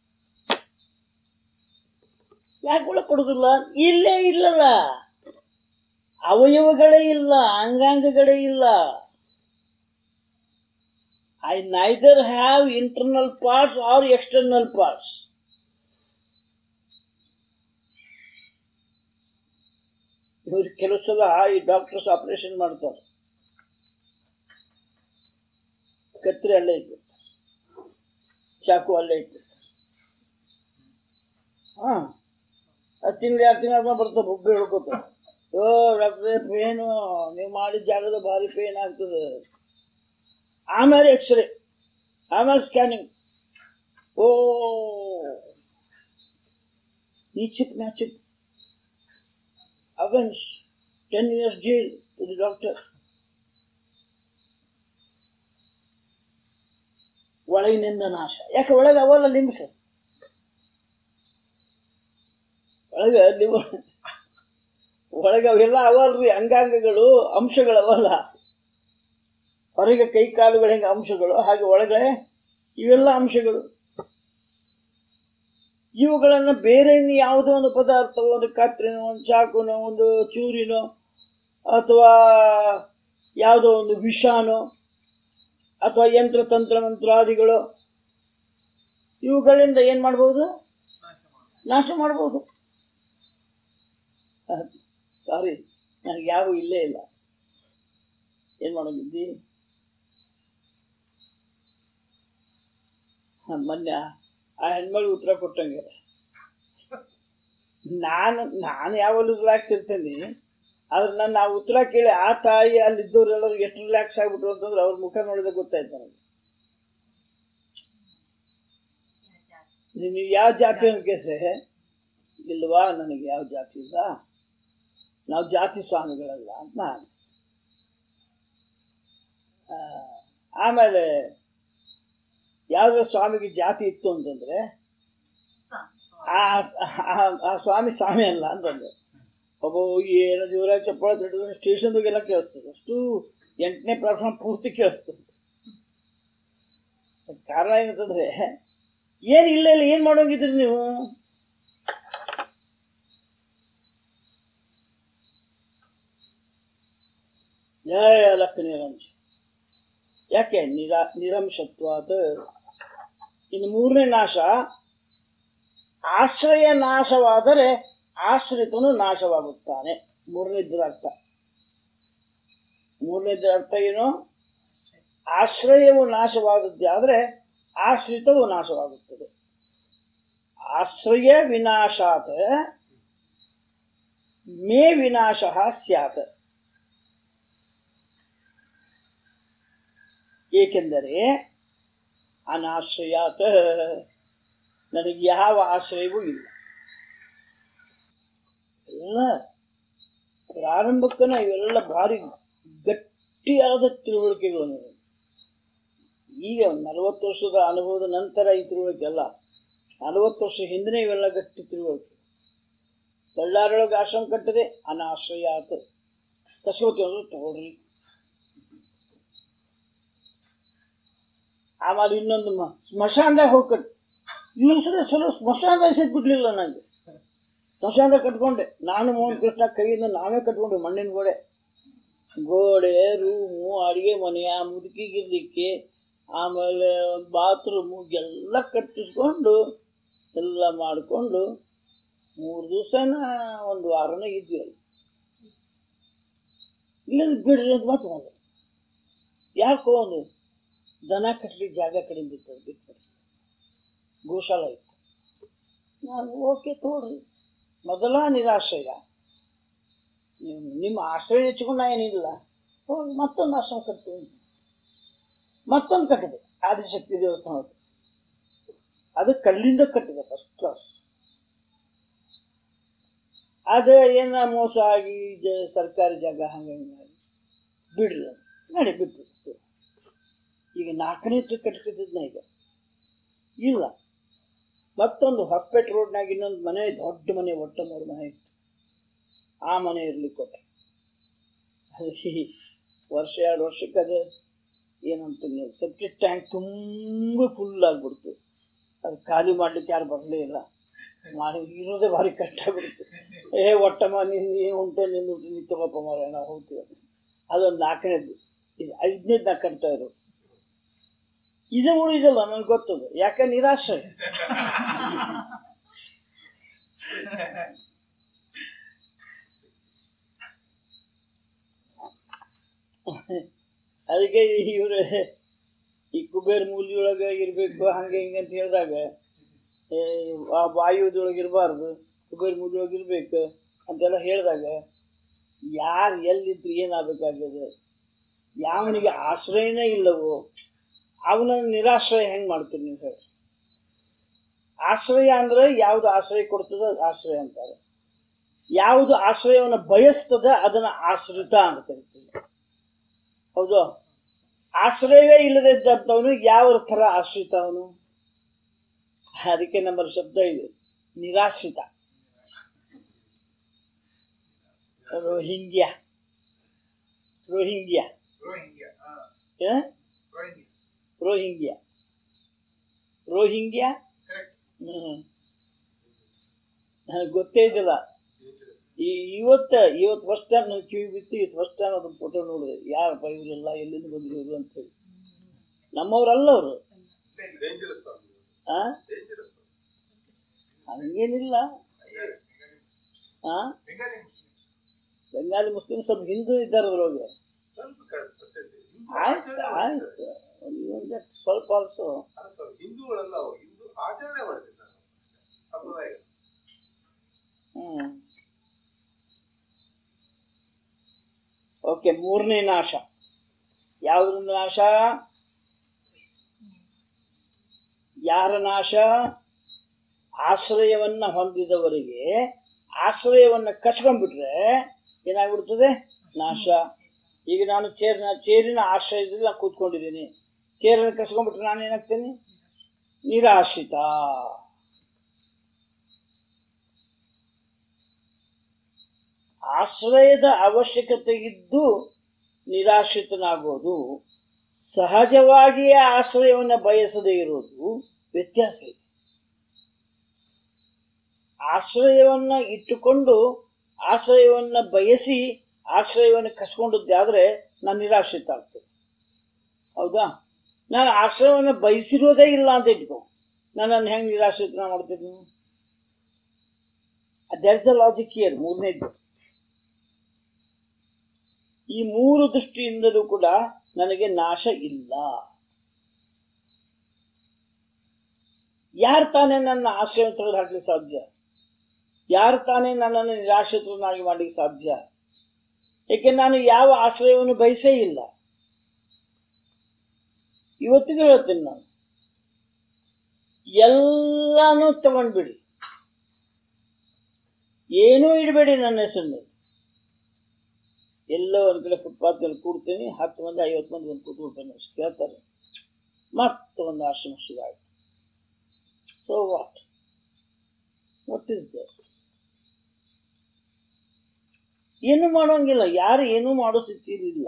ಯಾಕೆ ಒಳಪಡುವುದಿಲ್ಲ? ಇಲ್ಲೇ ಇಲ್ಲಲ್ಲ, ಅವಯವಗಳೇ ಇಲ್ಲ, ಅಂಗಾಂಗಗಳೇ ಇಲ್ಲ. I neither have internal parts or external parts. ಇವರು ಕೆಲವು ಸಲ ಈ ಡಾಕ್ಟರ್ಸ್ ಆಪರೇಷನ್ ಮಾಡ್ತಾರೆ, ಕತ್ರಿ ಅಲ್ಲೇ ಇಟ್ಬಿಡ್ತಾರೆ, ಚಾಕು ಅಲ್ಲೇ ಇಟ್ಬಿಡ್ತಾರೆ. ಹಾ ಹತ್ತು ತಿಂಗಳು ಎರಡು ತಿಂಗಳ ಬರ್ತಾರೆ, ಹುಬ್ಬಿ ಹೇಳ್ಕೊತಾರೆ, ಓ ಡಾಕ್ಟ್ರೇ ಪೇನು, ನೀವು ಮಾಡಿದ ಜಾಗದ ಭಾರಿ ಪೇನ್ ಆಗ್ತದೆ. ಆಮೇಲೆ ಎಕ್ಸ್ರೇ, ಆಮೇಲೆ ಸ್ಕ್ಯಾನಿಂಗ್. ಓ ನೀಚಿಕ್ ಮ್ಯಾಚಿಕ್ ಅವನ್ಸ್ ten years jail to the doctor. ಒಳಗಿನಿಂದ ನಾಶ. ಯಾಕೆ? ಒಳಗೆ ಅವಲ್ಲ ಲಿಂಬ್ಸ್, ಒಳಗೆ ಲಿಂಬ ಒಳಗೆ ಅವೆಲ್ಲ ಅವಲ್ರಿ, ಅಂಗಾಂಗಗಳು ಅಂಶಗಳವಲ್ಲ. ಹೊರಗೆ ಕೈ ಕಾಲುಗಳ ಹೆಂಗೆ ಅಂಶಗಳು, ಹಾಗೆ ಒಳಗೆ ಇವೆಲ್ಲ ಅಂಶಗಳು. ಇವುಗಳನ್ನು ಬೇರೆ ಯಾವುದೋ ಒಂದು ಪದಾರ್ಥ, ಒಂದು ಕತ್ರಿನೋ ಒಂದು ಚಾಕುನೋ ಒಂದು ಚೂರಿನೋ ಅಥವಾ ಯಾವುದೋ ಒಂದು ವಿಷಾನೋ ಅಥವಾ ಯಂತ್ರ ತಂತ್ರ ಮಂತ್ರಾದಿಗಳು ಇವುಗಳಿಂದ ಏನು ಮಾಡ್ಬೋದು? ನಾಶ ಮಾಡ್ಬೋದು. ಸಾರಿ, ನನಗೆ ಯಾವ ಇಲ್ಲೇ ಇಲ್ಲ. ಏನು ಮಾಡೋದಿದ್ದಿ? ಮೊನ್ನೆ ಆ ಹೆಣ್ಮಗಳು ಉತ್ತರ ಕೊಟ್ಟಂಗೆ, ನಾನು ನಾನು ಯಾವಾಗಲೂ ರಿಲ್ಯಾಕ್ಸ್ ಇರ್ತೇನೆ, ಆದ್ರೆ ನನ್ನ ಆ ಉತ್ತರ ಕೇಳಿ ಆ ತಾಯಿ ಅಲ್ಲಿದ್ದವ್ರೆಲ್ಲರೂ ಎಷ್ಟು ರಿಲ್ಯಾಕ್ಸ್ ಆಗ್ಬಿಟ್ರು ಅಂತಂದ್ರೆ ಅವ್ರ ಮುಖ ನೋಡಿದ್ರೆ ಗೊತ್ತಾಯ್ತು ನನಗೆ. ನೀವು ಯಾವ ಜಾತಿ ಅಂತ ಕೇಳಿದ್ರೆ, ಇಲ್ವಾ ನನಗೆ ಯಾವ ಜಾತಿ ಇಲ್ಲ, ನಾವು ಜಾತಿ ಸ್ವಾಮಿಗಳಲ್ಲ ಅಂತ ನಾನು. ಆಮೇಲೆ ಯಾವುದೋ ಸ್ವಾಮಿಗೆ ಜಾತಿ ಇತ್ತು ಅಂತಂದ್ರೆ ಆ ಸ್ವಾಮಿ ಸ್ವಾಮಿ ಅಲ್ಲ ಅಂತಂದ್ರೆ, ಒಬ್ಬ ಏನೋ ಜೋರಾಗಿ ಚಪ್ಪಾಳೆ ತಟ್ಟಿದ್ರೆ ಸ್ಟೇಷನ್ದಾಗೆಲ್ಲ ಕೇಳಿಸ್ತದೆ, ಅಷ್ಟು ಎಂಟನೇ ಪ್ಲಾಟ್ಫಾರ್ಮ್ ಪೂರ್ತಿ ಕೇಳಿಸ್ತದೆ. ಕಾರಣ ಏನಂತಂದ್ರೆ, ಏನು ಇಲ್ಲ ಇಲ್ಲ ಏನು ಮಾಡೋಂಗಿದ್ರಿ ನೀವು? ಜಯ ಲಕ್ಕ ನಿರಂಶ. ಯಾಕೆ? ನಿರಾ ನಿರಂಶತ್ವಾದ. ಇನ್ನು ಮೂರನೇ ನಾಶ, ಆಶ್ರಯ ನಾಶವಾದರೆ ಆಶ್ರಿತನು ನಾಶವಾಗುತ್ತಾನೆ. ಮೂರನೇದ್ರ ಅರ್ಥ. ಮೂರನೇದ್ರ ಅರ್ಥ ಏನು? ಆಶ್ರಯವು ನಾಶವಾದದ್ದಾದರೆ ಆಶ್ರಿತವು ನಾಶವಾಗುತ್ತದೆ. ಆಶ್ರಯ ವಿನಾಶಾತ್ ಮೇ ವಿನಾಶ ಸ್ಯಾತ್. ಏಕೆಂದರೆ ಅನಾಶ್ರಯಾತ್, ನನಗೆ ಯಾವ ಆಶ್ರಯವೂ ಇಲ್ಲ. ಎಲ್ಲ ಪ್ರಾರಂಭಕ್ಕನ ಇವೆಲ್ಲ ಭಾರಿ ಗಟ್ಟಿಯಾದ ತಿಳುವಳಿಕೆಗಳು ನನಗೆ. ಈಗ ನಲವತ್ತು ವರ್ಷದ ಅನುಭವದ ನಂತರ ಈ ತಿಳುವಳಿಕೆ ಅಲ್ಲ, ನಲವತ್ತು ವರ್ಷ ಹಿಂದಿನ ಇವೆಲ್ಲ ಗಟ್ಟಿ ತಿಳುವಳಿಕೆ. ಬಳ್ಳಾರೊಳಗೆ ಆಶ್ರಮ ಕಟ್ಟದೆ ಅನಾಶ್ರಯಾತ್. ಕಸೋತಿ ಅಂದ್ರೆ ತಗೊಳ್ರಿ. ಆಮೇಲೆ ಇನ್ನೊಂದು ಸ್ಮಶಾನದಾಗ ಹೋಗ್ಕಟ್ಟು, ಇನ್ನೊಂದ್ಸಲ ಚಲೋ ಸ್ಮಶಾನದಾಗ ಸಿಕ್ಬಿಡ್ಲಿಲ್ಲ ನನಗೆ. ಸ್ಮಶಾನದಾಗ ಕಟ್ಕೊಂಡೆ ನಾನು, ಮೋಹನ್ ಕೃಷ್ಣ ಕೈಯಿಂದ ನಾವೇ ಕಟ್ಕೊಂಡೆ. ಮಣ್ಣಿನ ಗೋಡೆ ಗೋಡೆ ರೂಮು, ಅಡುಗೆ ಮನೆ, ಆ ಮುದುಕಿಗಿರ್ಲಿಕ್ಕೆ, ಆಮೇಲೆ ಒಂದು ಬಾತ್ರೂಮು ಎಲ್ಲ ಕಟ್ಟಿಸ್ಕೊಂಡು ಎಲ್ಲ ಮಾಡಿಕೊಂಡು ಮೂರು ದಿವಸನ ಒಂದು ವಾರನೇ ಇದ್ವಿ ಅಲ್ಲಿ. ಇಲ್ಲದ ಬಿಡ್ರಿ ಅಂತ ಮಾತು ಬಂದೆ. ಯಾಕೋ ಒಂದು ದನ ಕಟ್ಟಲಿಕ್ಕೆ ಜಾಗ ಕಡಿಮೆ ಬಿತ್ತು, ಬಿಟ್ಟು ಗೋಶಾಲ ಇತ್ತು. ನಾನು ಓಕೆ ತೋಡ್ರಿ. ಮೊದಲ ನಿರಾಶ್ರಯ, ನಿಮ್ಮ ಆಶ್ರಯ ನೆಚ್ಚಿಕೊಂಡು ನಾ ಏನಿಲ್ಲ, ಹೋಗಿ ಮತ್ತೊಂದು ಆಶ್ರಮ ಕಟ್ತೀವಿ, ಮತ್ತೊಂದು ಕಟ್ಟಿದೆ ಆದಿಶಕ್ತಿ ದೇವಸ್ಥಾನ. ಅದು ಕಲ್ಲಿಂದ ಕಟ್ಟಿದೆ, ಫಸ್ಟ್ ಕ್ಲಾಸ್. ಅದು ಏನ ಮೋಸ ಆಗಿ ಸರ್ಕಾರಿ ಜಾಗ ಹಂಗಾಗಿ ಬಿಡ್ರಿ, ನಡಿ ಬಿಟ್ಟು. ಈಗ ನಾಲ್ಕನೇ ಕಟ್ತಿದ್ನ ಈಗ ಇಲ್ಲ. ಮತ್ತೊಂದು ಹೊಸಪೇಟೆ ರೋಡ್ನಾಗ ಇನ್ನೊಂದು ಮನೆ, ದೊಡ್ಡ ಮನೆ, ಒಟ್ಟ ಮೂರು ಮನೆ ಇತ್ತು. ಆ ಮನೆ ಇರ್ಲಿಕ್ಕೆ ಕೊಟ್ಟೆ. ಅದು ವರ್ಷ ಎರಡು ವರ್ಷಕ್ಕೆ ಅದು ಏನಂತ ಸೆಪ್ಟಿಕ್ ಟ್ಯಾಂಕ್ ತುಂಬ ಫುಲ್ ಆಗ್ಬಿಡ್ತು. ಅದು ಖಾಲಿ ಮಾಡ್ಲಿಕ್ಕೆ ಯಾರು ಬರಲೇ ಇಲ್ಲ. ಮಾಡಿ ಇರೋದೇ ಭಾರಿ ಕಷ್ಟ ಆಗ್ಬಿಡ್ತು. ಏ ಒಟ್ಟಮ್ಮ ನಿನ್ನ ಏನು ಉಂಟು ನಿಂದು ನೀ ತಗೋಪ್ಪ ಮಾರ, ನಾವು ಹೋಗ್ತೀವಿ. ಅದೊಂದು ನಾಲ್ಕನೇದು. ಇದು ಐದನೇದು ನಾ ಕಟ್ತಾ ಇರೋದು. ಇದು ಉಳಿದಲ್ಲ ನನಗೆ ಗೊತ್ತದು, ಯಾಕೆ ನಿರಾಶ್ರಯ. ಅದಕ್ಕೆ ಇವ್ರೆ ಈ ಕುಬೇರ್ ಮೂಲಿಯೊಳಗೆ ಇರಬೇಕು ಹಂಗೆ ಹಿಂಗೆ ಅಂತ ಹೇಳಿದಾಗ ಆ ವಾಯುದೊಳಗೆ ಇರಬಾರ್ದು, ಕುಬೇರ್ ಮೂಲಿಯೊಳಗೆ ಇರ್ಬೇಕು ಅಂತೆಲ್ಲ ಹೇಳಿದಾಗ ಯಾರು ಎಲ್ಲಿದ್ರು ಏನಾಗಬೇಕಾಗ್ಯದ? ಯಾವನಿಗೆ ಆಶ್ರಯನೇ ಇಲ್ಲವೋ ಅವನ ನಿರಾಶ್ರಯ ಹೆಂಗೆ ಮಾಡ್ತೀರಿ ನೀವು ಹೇಳಿ? ಆಶ್ರಯ ಅಂದ್ರೆ ಯಾವುದು ಆಶ್ರಯ ಕೊಡ್ತದ ಆಶ್ರಯ ಅಂತಾರೆ. ಯಾವುದು ಆಶ್ರಯವನ್ನು ಬಯಸ್ತದ ಅದನ್ನ ಆಶ್ರಿತ ಅಂತ ಕರಿತೀವಿ. ಹೌದು. ಆಶ್ರಯವೇ ಇಲ್ಲದೆ ಇದ್ದಂಥವನು ಯಾವ ಥರ ಆಶ್ರಿತ ಅವನು? ಅದಕ್ಕೆ ನಮ್ಮಲ್ಲಿ ಶಬ್ದ ಇದೆ, ನಿರಾಶ್ರಿತ. ರೋಹಿಂಗ್ಯ ರೋಹಿಂಗ್ಯ ರೋಹಿಂಗ್ಯ ರೋಹಿಂಗ್ಯ ಹ್ಮ್ ನನಗೆ ಗೊತ್ತೇ ಇದ್ದಿಲ್ಲ. ಈ ಇವತ್ತು ಇವತ್ತು ಫಸ್ಟ್ ಟೈಮ್ ನನಗೆ ಕಿವಿ ಬಿತ್ತು, ಇವತ್ತು ಫಸ್ಟ್ ಟೈಮ್ ಅದನ್ನ ಫೋಟೋ ನೋಡಿದೆ. ಯಾರಪ್ಪ ಇವರೆಲ್ಲ ಎಲ್ಲಿಂದ ಬಂದ್ರು ಇವರು ಅಂತ ಹೇಳಿ. ನಮ್ಮವ್ರಲ್ಲ ಅವರು. ಆ ಹಂಗೇನಿಲ್ಲ. ಆ ಬೆಂಗಾಲಿ ಮುಸ್ಲಿಂ ಸ್ವಲ್ಪ ಹಿಂದೂ ಇದ್ದಾರೆ ಅದ್ರೊಳಗೆ. ಆಯ್ತು ಆಯ್ತು ಸ್ವಲ್ಪ ಆಲ್ಸೋ ಹಿಂದೂಗಳೆಲ್ಲ ಹಿಂದೂ ಆಚರಣೆ ಮಾಡ್ತಿದ್ದಾರೆ ಸಂಪ್ರದಾಯ. ಹ್ಮ್ ಓಕೆ. ಮೂರನೇ ನಾಶ ಯಾವ್ದು ನಾಶ? ಯಾರ ನಾಶ? ಆಶ್ರಯವನ್ನ ಹೊಂದಿದವರಿಗೆ ಆಶ್ರಯವನ್ನ ಕಚ್ಕೊಂಡ್ಬಿಟ್ರೆ ಏನಾಗ್ಬಿಡ್ತದೆ? ನಾಶ. ಈಗ ನಾನು ಚೇರಿನ ಚೇರಿನ ಆಶ್ರಯದಲ್ಲಿ ನಾನು ಕೂತ್ಕೊಂಡಿದ್ದೀನಿ, ಚೇರನ್ನು ಕಚ್ಕೊಂಡ್ಬಿಟ್ರೆ ನಾನು ಏನಾಗ್ತೇನೆ? ನಿರಾಶ್ರಿತ. ಆಶ್ರಯದ ಅವಶ್ಯಕತೆ ಇದ್ದು ನಿರಾಶ್ರಿತನಾಗೋದು, ಸಹಜವಾಗಿಯೇ ಆಶ್ರಯವನ್ನು ಬಯಸದೇ ಇರೋದು ವ್ಯತ್ಯಾಸ ಇದೆ. ಆಶ್ರಯವನ್ನ ಇಟ್ಟುಕೊಂಡು ಆಶ್ರಯವನ್ನ ಬಯಸಿ ಆಶ್ರಯವನ್ನು ಕಸ್ಕೊಂಡದ್ದಾದ್ರೆ ನಾನು ನಿರಾಶ್ರಿತ ಆಗ್ತೇನೆ. ಹೌದಾ? ನಾನು ಆಶ್ರಯವನ್ನು ಬಯಸಿರೋದೇ ಇಲ್ಲ ಅಂತ ಇಟ್ಕೊ, ನನ್ನನ್ನು ಹೆಂಗೆ ನಿರಾಶ್ರಿತನ ಮಾಡ್ತೀನಿ? That's the logic here. ಮೂರನೇದ್ದು, ಈ ಮೂರು ದೃಷ್ಟಿಯಿಂದಲೂ ಕೂಡ ನನಗೆ ನಾಶ ಇಲ್ಲ. ಯಾರು ತಾನೇ ನನ್ನ ಆಶ್ರಯ ತೆಗೆದು ಹಾಕ್ಲಿಕ್ಕೆ ಸಾಧ್ಯ? ಯಾರು ತಾನೇ ನನ್ನನ್ನು ನಿರಾಶ್ರಿತನಾಗಿ ಮಾಡ್ಲಿಕ್ಕೆ ಸಾಧ್ಯ? ಏಕೆ ನಾನು ಯಾವ ಆಶ್ರಯವನ್ನು ಬಯಸೇ ಇಲ್ಲ. ಇವತ್ತಿಗೆ ಹೇಳ್ತೀನಿ ನಾನು, ಎಲ್ಲಾನು ತಗೊಂಡ್ಬಿಡಿ, ಏನೂ ಇಡಬೇಡಿ ನನ್ನ ಹೆಸರಿನಲ್ಲಿ. ಎಲ್ಲೋ ಒಂದು ಕಡೆ ಫುಟ್ಪಾತ್ನಲ್ಲಿ ಕೂಡ್ತೀನಿ, ಹತ್ತು ಮಂದಿ ಐವತ್ತು ಮಂದಿ ಒಂದು ಕೂತ್ಕೊಳ್ತಾನೆ ಅಷ್ಟು ಕೇಳ್ತಾರೆ, ಮತ್ತೆ ಒಂದು ಆಶ್ರಮ ಶುರು ಆಯ್ತು. So what what is that? ಏನು ಮಾಡೋಂಗಿಲ್ಲ, ಯಾರು ಏನೂ ಮಾಡೋ ಸ್ಥಿತಿಯಿಲ್ಲ.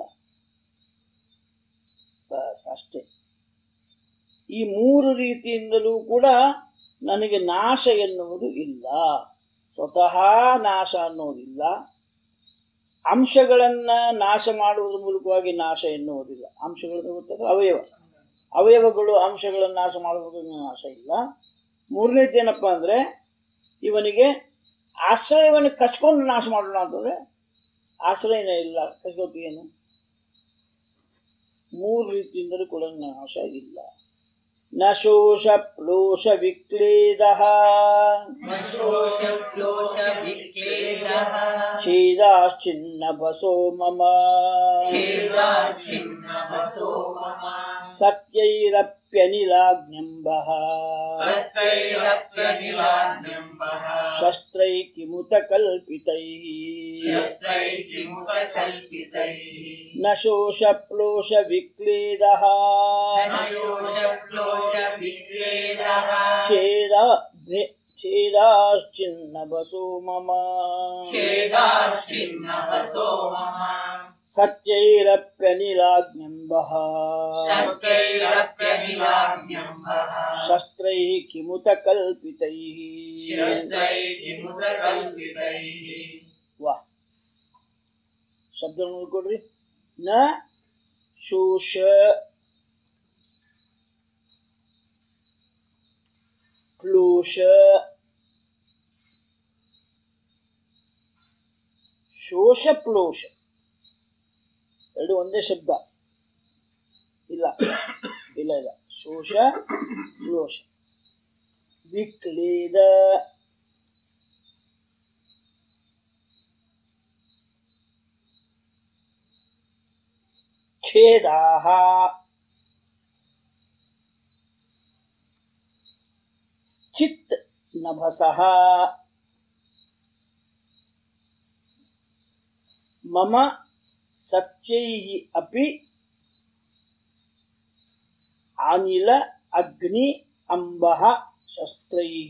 ಬಸ್ ಅಷ್ಟೇ. ಈ ಮೂರು ರೀತಿಯಿಂದಲೂ ಕೂಡ ನನಗೆ ನಾಶ ಎನ್ನುವುದು ಇಲ್ಲ. ಸ್ವತಃ ನಾಶ ಅನ್ನೋದಿಲ್ಲ, ಅಂಶಗಳನ್ನ ನಾಶ ಮಾಡುವುದರ ಮೂಲಕವಾಗಿ ನಾಶ ಎನ್ನುವುದಿಲ್ಲ. ಅಂಶಗಳನ್ನು ಗೊತ್ತಾಗ ಅವಯವ ಅವಯವಗಳು ಅಂಶಗಳನ್ನು ನಾಶ ಮಾಡುವುದರಿಂದ ನಾಶ ಇಲ್ಲ. ಮೂರನೇದೇನಪ್ಪ ಅಂದ್ರೆ, ಇವನಿಗೆ ಆಶ್ರಯವನ್ನು ಕಚ್ಕೊಂಡು ನಾಶ ಮಾಡೋಣ ಅಂತಂದ್ರೆ ಆಶ್ರಯನೇ ಇಲ್ಲ, ಕಚ್ಕೋತೀಯೇನು? ಮೂರು ರೀತಿಯಿಂದಲೂ ಕೂಡ ನಾಶ ಇಲ್ಲ. ನ ಶೋಷ ಪ್ಲೋಷ ವಿಕ್ಲೇದಃ ಛೇದಾಶ್ಚಿನ್ನ ಬಸೋ ಮಮ ಛೇದಾಚ್ಛಿನ್ನ ವಸೋ ಮಮ ಸತ್ಯೈರಪ್ಯನಿಲಾಗ್ನ್ಯಂಬಃ ಸತ್ತೈರಪ್ಯನಿಲಾನ್ಯಂಬಃ ಶಸ್ತ್ರೈ ಕಿಮುತ ಕಲ್ಪಿತೈಃ ಶಸ್ತ್ರೈರ್ಕಿಮುತಕಲ್ಪಿತೈಃ ನ ಶೋಷಪ್ಲೋಷ ವಿಕ್ಲೇದಃ ನ ಶೋಷಕ್ಲೋಷವಿಕ್ಲೇದಃ ಛೇದ ಛೇದಾಶ್ಚಿನ್ನ ಬಸೋ ಮಮ ಛೇದಾಚ್ಛಿನ್ನ ವಸೋ ಮಮ ಸತ್ಯೈರಪ್ಯನಿಲಾಗ್ನ್ಯಂಬಃ ಸತ್ತೈರಪ್ಯನಿಲಾನ್ಯಂಬಃ ಶಸ್ತ್ರೈಃ ಕಿಮುತ ಕಲ್ಪಿತೈಃ ಶಸ್ತ್ರೈರ್ಕಿಮುತಕಲ್ಪಿತೈಃ ವಾಹ್ ಶಬ್ದ ನೋಡ್ಕೊಡ್ರಿ ನ ಶೋಷ ಪ್ಲೋಷ ಶೋಷ ಪ್ಲೋಷ ಎರಡು ಒಂದೇ ಶಬ್ದ ಇಲ್ಲ ಇಲ್ಲ ಇಲ್ಲ ಶೋಷ ಪ್ಲೋಷ ವಿಕ್ಲೇದ ಛೇದಾಹ ಚಿತ್ ನಭಸಃ ಮಮ ಸತ್ಯೈಃ ಅಪಿ ಅನಿಲ ಅಗ್ನಿ ಅಂಬಃ ಶಸ್ತ್ರೈಃ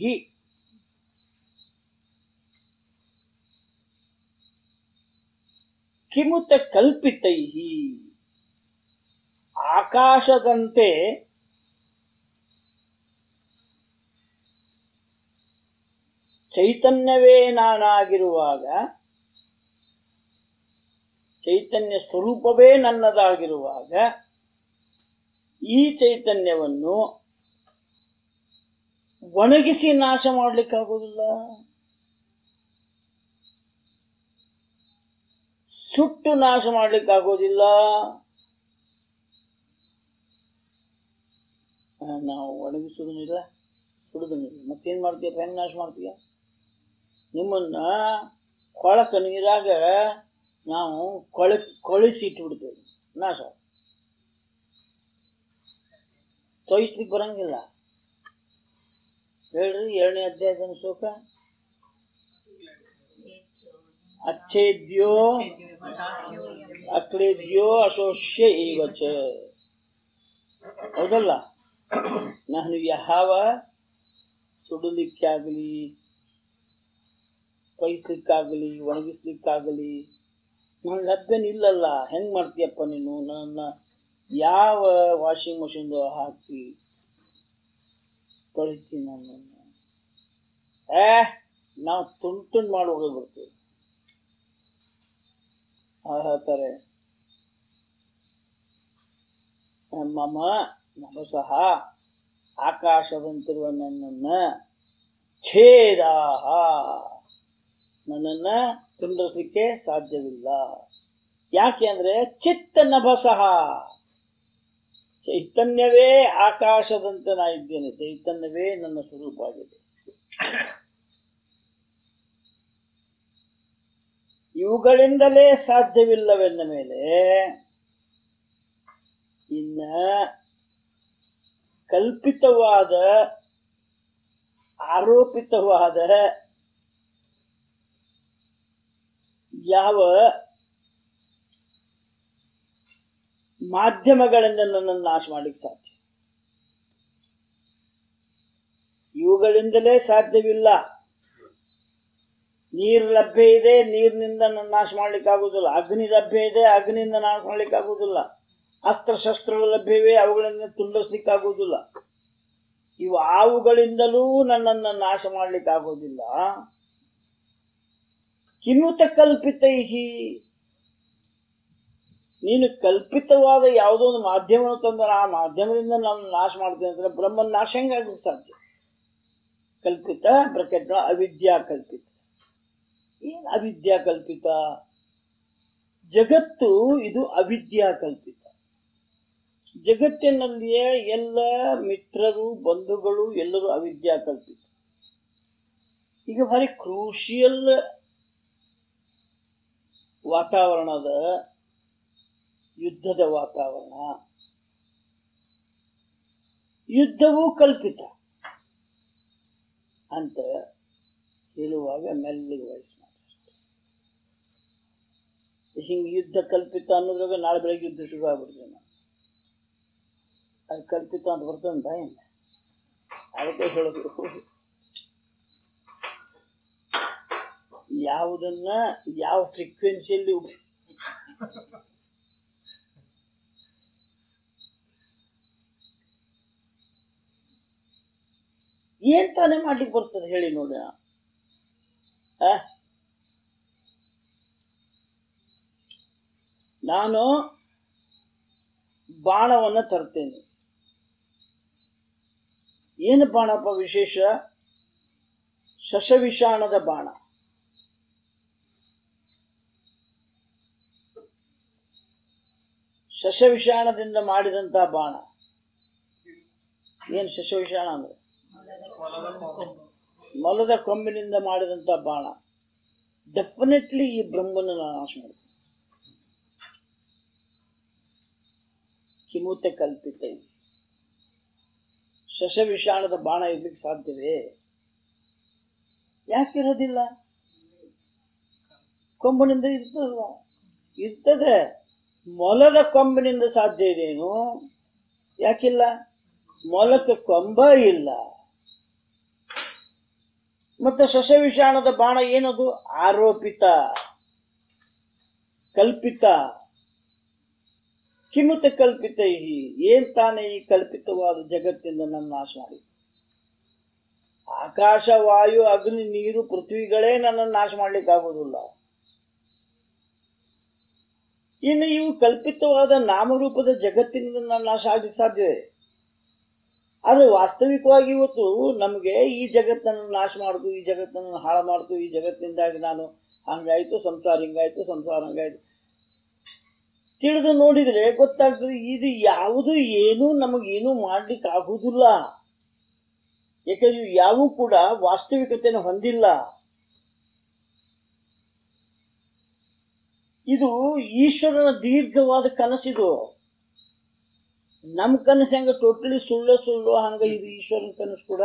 ಕಿಮುತ ಕಲ್ಪಿತೈಃ ಆಕಾಶದಂತೆ ಚೈತನ್ಯವೇ ನಾನಾಗಿರುವಾಗ ಚೈತನ್ಯ ಸ್ವರೂಪವೇ ನನ್ನದಾಗಿರುವಾಗ ಈ ಚೈತನ್ಯವನ್ನು ಒಣಗಿಸಿ ನಾಶ ಮಾಡಲಿಕ್ಕಾಗೋದಿಲ್ಲ, ಸುಟ್ಟು ನಾಶ ಮಾಡಲಿಕ್ಕಾಗೋದಿಲ್ಲ. ನಾವು ಒಣಗಿಸೋದನ್ನಿಲ್ಲ, ಸುಡುದನ್ನಿಲ್ಲ, ಮತ್ತೇನು ಮಾಡ್ತೀಯಪ್ಪ? ಹೆಂಗೆ ನಾಶ ಮಾಡ್ತೀಯ? ನಿಮ್ಮನ್ನ ಕೊಳಕ ನೀರಾಗ ನಾವು ಕೊಳ ಕೊಳಿಸಿ ಇಟ್ಬಿಡ್ತೇವೆ, ನಾಶ ತೊಯಿಸ್ಲಿಕ್ಕೆ ಬರಂಗಿಲ್ಲ. ಹೇಳ್ರಿ ಎರಡನೇ ಅಧ್ಯಾಯದ ಶ್ಲೋಕ. ಅಚ್ಛೇದ್ಯೋ ಅಕ್ಲೇದ್ಯೋ ಅಶೋಷ್ಯ ಇವಚ. ಹೌದಲ್ಲ? ನಾನು ಯಾವ ಸುಡಲಿಕ್ಕಾಗಲಿ ಕೊಯ್ಸ್ಲಿಕ್ಕಾಗಲಿ ಒಣಗಿಸ್ಲಿಕ್ಕಾಗಲಿ ನನ್ನ ಲಭ್ಯನಿಲ್ಲಲ್ಲ. ಹೆಂಗೆ ಮಾಡ್ತೀಯಪ್ಪ ನೀನು? ನನ್ನ ಯಾವ ವಾಷಿಂಗ್ ಮಷಿನ್ದು ಹಾಕಿ ತೊಳಿತೀನಿ ನನ್ನನ್ನು? ಏ ನಾವು ತುಂಡು ತುಂಡು ಮಾಡಿ ಹೋಗಿ ಬರ್ತೀವಿ. ಹೇಳ್ತಾರೆ ಮಮ ನಭಸಃ ಆಕಾಶದಂತಿರುವ ನನ್ನನ್ನು ಛೇದಾಹ ನನ್ನನ್ನು ತುಂಡಿಸ್ಲಿಕ್ಕೆ ಸಾಧ್ಯವಿಲ್ಲ. ಯಾಕೆ ಅಂದರೆ ಚಿತ್ತ ನಭಸಃ, ಚೈತನ್ಯವೇ ಆಕಾಶದಂತೆ ನಾ ಇದ್ದೇನೆ, ಚೈತನ್ಯವೇ ನನ್ನ ಸ್ವರೂಪ ಆಗಿದೆ. ಇವುಗಳಿಂದಲೇ ಸಾಧ್ಯವಿಲ್ಲವೆಂದ ಮೇಲೆ ಇನ್ನ ಕಲ್ಪಿತವಾದ ಆರೋಪಿತವಾದ ಯಾವ ಮಾಧ್ಯಮಗಳಿಂದ ನನ್ನನ್ನು ನಾಶ ಮಾಡಲಿಕ್ಕೆ ಸಾಧ್ಯ? ಇವುಗಳಿಂದಲೇ ಸಾಧ್ಯವಿಲ್ಲ. ನೀರು ಲಭ್ಯ ಇದೆ, ನೀರಿನಿಂದ ನನ್ನ ನಾಶ ಮಾಡ್ಲಿಕ್ಕೆ ಆಗುದಿಲ್ಲ. ಅಗ್ನಿ ಲಭ್ಯ ಇದೆ, ಅಗ್ನಿಯಿಂದ ನಾಶ ಮಾಡ್ಲಿಕ್ಕೆ ಆಗುದಿಲ್ಲ. ಅಸ್ತ್ರಶಸ್ತ್ರಗಳು ಲಭ್ಯವೇ, ಅವುಗಳಿಂದ ತುಂಡಿಸ್ಲಿಕ್ಕೆ ಆಗುವುದಿಲ್ಲ. ಇವು ಅವುಗಳಿಂದಲೂ ನನ್ನನ್ನು ನಾಶ ಮಾಡ್ಲಿಕ್ಕೆ ಆಗೋದಿಲ್ಲ. ಕಿಮುತ ಕಲ್ಪಿತೈಹಿ, ನೀನು ಕಲ್ಪಿತವಾದ ಯಾವುದೋ ಒಂದು ಮಾಧ್ಯಮವನ್ನು ತಂದರೆ ಆ ಮಾಧ್ಯಮದಿಂದ ನಾನು ನಾಶ ಮಾಡ್ತೇನೆ ಅಂದ್ರೆ ಬ್ರಹ್ಮನ ನಾಶ ಹೆಂಗಾಗಲಿಕ್ಕೆ ಸಾಧ್ಯ? ಕಲ್ಪಿತ ಬ್ರಕೆಟ್ ಅವಿದ್ಯಾ ಕಲ್ಪಿತ. ಏನು ಅವಿದ್ಯಾ ಕಲ್ಪಿತ? ಜಗತ್ತು ಇದು ಅವಿದ್ಯಾ ಕಲ್ಪಿತ. ಜಗತ್ತಿನಲ್ಲಿಯೇ ಎಲ್ಲ ಮಿತ್ರರು ಬಂಧುಗಳು ಎಲ್ಲರೂ ಅವಿದ್ಯಾ ಕಲ್ಪಿತ. ಈಗ ಭಾರಿ ಕ್ರೂಷಿಯಲ್ ವಾತಾವರಣದ ಯುದ್ಧದ ವಾತಾವರಣ. ಯುದ್ಧವೂ ಕಲ್ಪಿತ ಅಂತ ಹೇಳುವಾಗ ಮೆಲ್ಲಗೆ ವಯಸ್ಸು ಮಾಡಿ ಹಿಂಗೆ ಯುದ್ಧ ಕಲ್ಪಿತ ಅನ್ನೋದ್ರಾಗ ನಾಳೆ ಬೆಳಗ್ಗೆ ಯುದ್ಧ ಶುರು ಆಗ್ಬಿಡ್ತೇವೆ ನಾವು. ಅದು ಕಲ್ಪಿತ ಅಂತ ಬರ್ತಂತ ಏನು ಅದಕ್ಕೆ ಹೇಳಬೇಕು. ಯಾವುದನ್ನ ಯಾವ ಫ್ರೀಕ್ವೆನ್ಸಿಯಲ್ಲಿ ಏನ್ ತಾನೇ ಮಾಡ್ಲಿಕ್ಕೆ ಬರ್ತದೆ ಹೇಳಿ ನೋಡಿ. ನಾನು ಬಾಣವನ್ನು ತರ್ತೇನೆ. ಏನು ಬಾಣಪ್ಪ ವಿಶೇಷ? ಶಶವಿಷಾಣದ ಬಾಣ. ಶಶವಿಷಾಣದಿಂದ ಮಾಡಿದಂತಹ ಬಾಣ. ಏನು ಶಶವಿಷಾಣ ಅಂದ್ರೆ? ಮೊಲದ ಕೊಂಬಿನಿಂದ ಮಾಡಿದಂತ ಬಾಣ. ಡೆಫಿನೆಟ್ಲಿ ಈ ಬ್ರಹ್ಮನ ನಾಶ ಮಾಡ್ತೀನಿ. ಕಿಮುತೆ ಕಲ್ಪಿತ. ಶಶವಿಷಾಣದ ಬಾಣ ಇರ್ಲಿಕ್ಕೆ ಸಾಧ್ಯವೇ? ಯಾಕಿರೋದಿಲ್ಲ? ಕೊಂಬಿನಿಂದ ಇರ್ತದ ಇರ್ತದೆ. ಮೊಲದ ಕೊಂಬಿನಿಂದ ಸಾಧ್ಯ ಇದೇನು? ಯಾಕಿಲ್ಲ? ಮೊಲಕ್ಕೆ ಕೊಂಬ ಇಲ್ಲ. ಮತ್ತೆ ಶಶವಿಷಾಣದ ಬಾಣ ಏನದು? ಆರೋಪಿತ, ಕಲ್ಪಿತ. ಕಿಮುತ ಕಲ್ಪಿತ. ಏನ್ ತಾನೇ ಈ ಕಲ್ಪಿತವಾದ ಜಗತ್ತಿಂದ ನನ್ನ ನಾಶ ಮಾಡಿ? ಆಕಾಶ, ವಾಯು, ಅಗ್ನಿ, ನೀರು, ಪೃಥ್ವಿಗಳೇ ನನ್ನನ್ನು ನಾಶ ಮಾಡ್ಲಿಕ್ಕೆ ಆಗೋದಿಲ್ಲ. ಇನ್ನು ಇವು ಕಲ್ಪಿತವಾದ ನಾಮರೂಪದ ಜಗತ್ತಿನಿಂದ ನನ್ನ ನಾಶ ಆಗ್ಲಿಕ್ಕೆ ಸಾಧ್ಯವೇ? ಆದ್ರೆ ವಾಸ್ತವಿಕವಾಗಿ ಇವತ್ತು ನಮಗೆ ಈ ಜಗತ್ತನ್ನು ನಾಶ ಮಾಡುದು, ಈ ಜಗತ್ತನ್ನು ಹಾಳು ಮಾಡುದು, ಈ ಜಗತ್ತಿನಿಂದಾಗಿ ನಾನು ಹಂಗಾಯ್ತು, ಸಂಸಾರ ಹಿಂಗಾಯ್ತು, ಸಂಸಾರ ಹಂಗಾಯ್ತು ತಿಳಿದು ನೋಡಿದ್ರೆ ಗೊತ್ತಾಗ್ತದೆ ಇದು ಯಾವುದು ಏನು ನಮಗೇನು ಮಾಡ್ಲಿಕ್ಕೆ ಆಗುವುದಿಲ್ಲ. ಯಾಕಂದ್ರೆ ಇವು ಯಾವೂ ಕೂಡ ವಾಸ್ತವಿಕತೆಯನ್ನು ಹೊಂದಿಲ್ಲ. ಇದು ಈಶ್ವರನ ದೀರ್ಘವಾದ ಕನಸಿದು. ನಮ್ ಕನಸು ಹೆಂಗ ಟೋಟಲಿ ಸುಳ್ಳು ಸುಳ್ಳು ಹಂಗ ಇದು ಈಶ್ವರನ ಕನಸು ಕೂಡ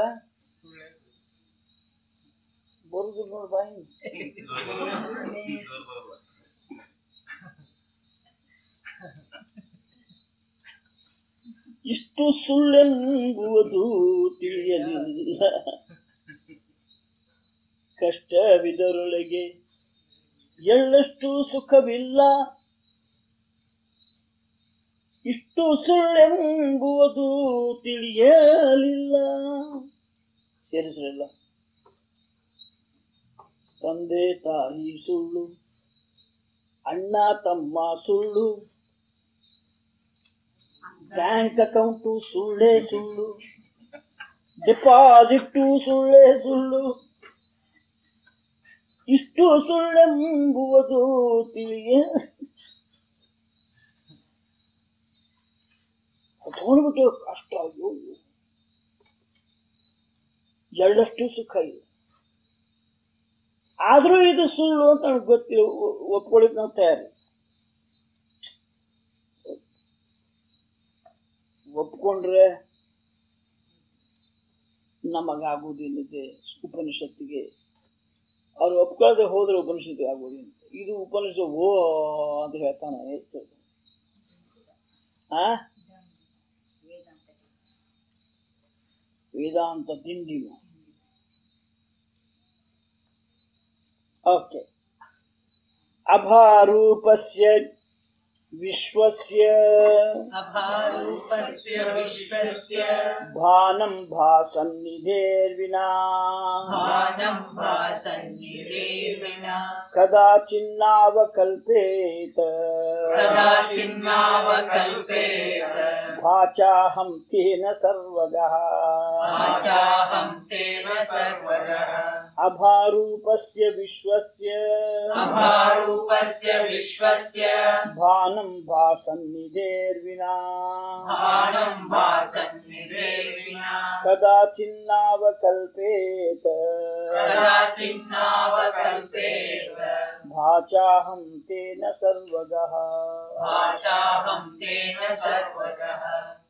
ಬರುದು ನೋಡ್ ಬಾಯಿ. ಇಷ್ಟು ಸುಳ್ಳೆಂಬುವುದು ತಿಳಿಯಲಿಲ್ಲ, ಕಷ್ಟವಿದರೊಳಗೆ ಎಳ್ಳಷ್ಟು ಸುಖವಿಲ್ಲ. ಇಷ್ಟು ಸುಳ್ಳೆಂಬುವುದು ತಿಳಿಯಲಿಲ್ಲ. ಸೇರಿಸಲಿಲ್ಲ. ತಂದೆ ತಾಯಿ ಸುಳ್ಳು, ಅಣ್ಣ ತಮ್ಮ ಸುಳ್ಳು, ಬ್ಯಾಂಕ್ ಅಕೌಂಟು ಸುಳ್ಳೇ ಸುಳ್ಳು, ಡಿಪಾಸಿಟ್ಟು ಸುಳ್ಳೇ ಸುಳ್ಳು. ಇಷ್ಟು ಸುಳ್ಳೆಂಬುವುದು ತಿಳಿಯ ತಗೊಂಡ್ಬಿಟ್ಟು ಕಷ್ಟ. ಅಯ್ಯೋ ಎಳ್ಳಷ್ಟು ಸುಖ ಇಲ್ಲ. ಆದ್ರೂ ಇದು ಸುಳ್ಳು ಅಂತ ನನಗೆ ಗೊತ್ತಿಲ್ಲ. ಒಪ್ಕೊಳ್ಳಿಕ್ ನಾವು ತಯಾರಿ. ಒಪ್ಕೊಂಡ್ರೆ ನಮಗಾಗುವುದಿಲ್ಲದೆ ಉಪನಿಷತ್ತಿಗೆ. ಅವ್ರು ಒಪ್ಕೊಳ್ಳದೆ ಹೋದ್ರೆ ಉಪನಿಷತ್ತಿಗೆ ಆಗುವುದಿಲ್ಲ. ಇದು ಉಪನಿಷತ್ತು ಓ ಅಂತ ಹೇಳ್ತಾನೆ. ಎಷ್ಟು ಆ ವೇದಾಂತ ತಿಂಡಿ. ಓಕೆ. ಅಭಾರೂಪಸ್ಯ ವಿಶ್ವಸ್ಯ ಅಭಾರೂಪಸ್ಯ ವಿಶ್ವಸ್ಯ ಭಾನಂ ಭಾಸನ್ನಿಧೇರ್ವಿನಾ ಭಾನಂ ಭಾಸನ್ನಿಧೇರ್ವಿನಾ ಕದಾಚಿನ್ನಾವಕಲ್ಪೇತ ಕದಾಚಿನ್ನಾವಕಲ್ಪೇತ ಭಾಚಾಹಂ ತೇನ ಸರ್ವಗಃ ಭಾಚಾಹಂ ತೇನ ಸರ್ವಗಃ ಅಭಾರೂಪಸ್ಯ ವಿಶ್ವಸ್ಯ ಅಭಾರೂಪಸ್ಯ ವಿಶ್ವಸ್ಯ ಭಾನಂ ಭಾಸನ್ನಿಧೇರ್ವಿನಾ ಭಾನಂ ಭಾಸನ್ನಿಧೇರ್ವಿನಾ ಕದಾಚಿನ್ನಾವಕಲ್ಪೇತ ಕದಾಚಿನ್ನಾವಕಲ್ಪೇತ ವಾಚಾಹಂ ತೇನ ಸರ್ವಗಃ ವಾಚಾಹಂ ತೇನ ಸರ್ವಗಃ.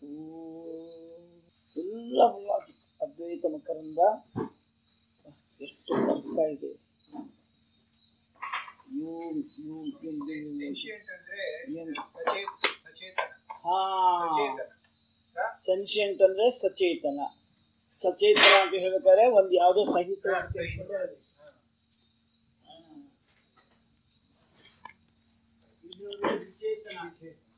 ಎಲ್ಲ ಲಾಜಿಕ್ ಅದ್ವೈತ ಮಕರಂದ ಎಷ್ಟು ಅರ್ಥ ಇದೆ. ಯು ಯು ಸೆನ್ಷಿಯಂಟ್ ಅಂದ್ರೆ ಏನು? ಸಚೇತ ಸಚೇತನ ಹಾ ಸಚೇತನ ಸ ಸೆನ್ಷಿಯಂಟ್ ಅಂದ್ರೆ ಸಚೇತನ. ಸಚೇತನ ಅಂತ ಹೇಳ್ಬೇಕಾದ್ರೆ ಒಂದು ಯಾವುದೋ ಸಹಿತ ಸಹಿತ. ವಿಚೇತನ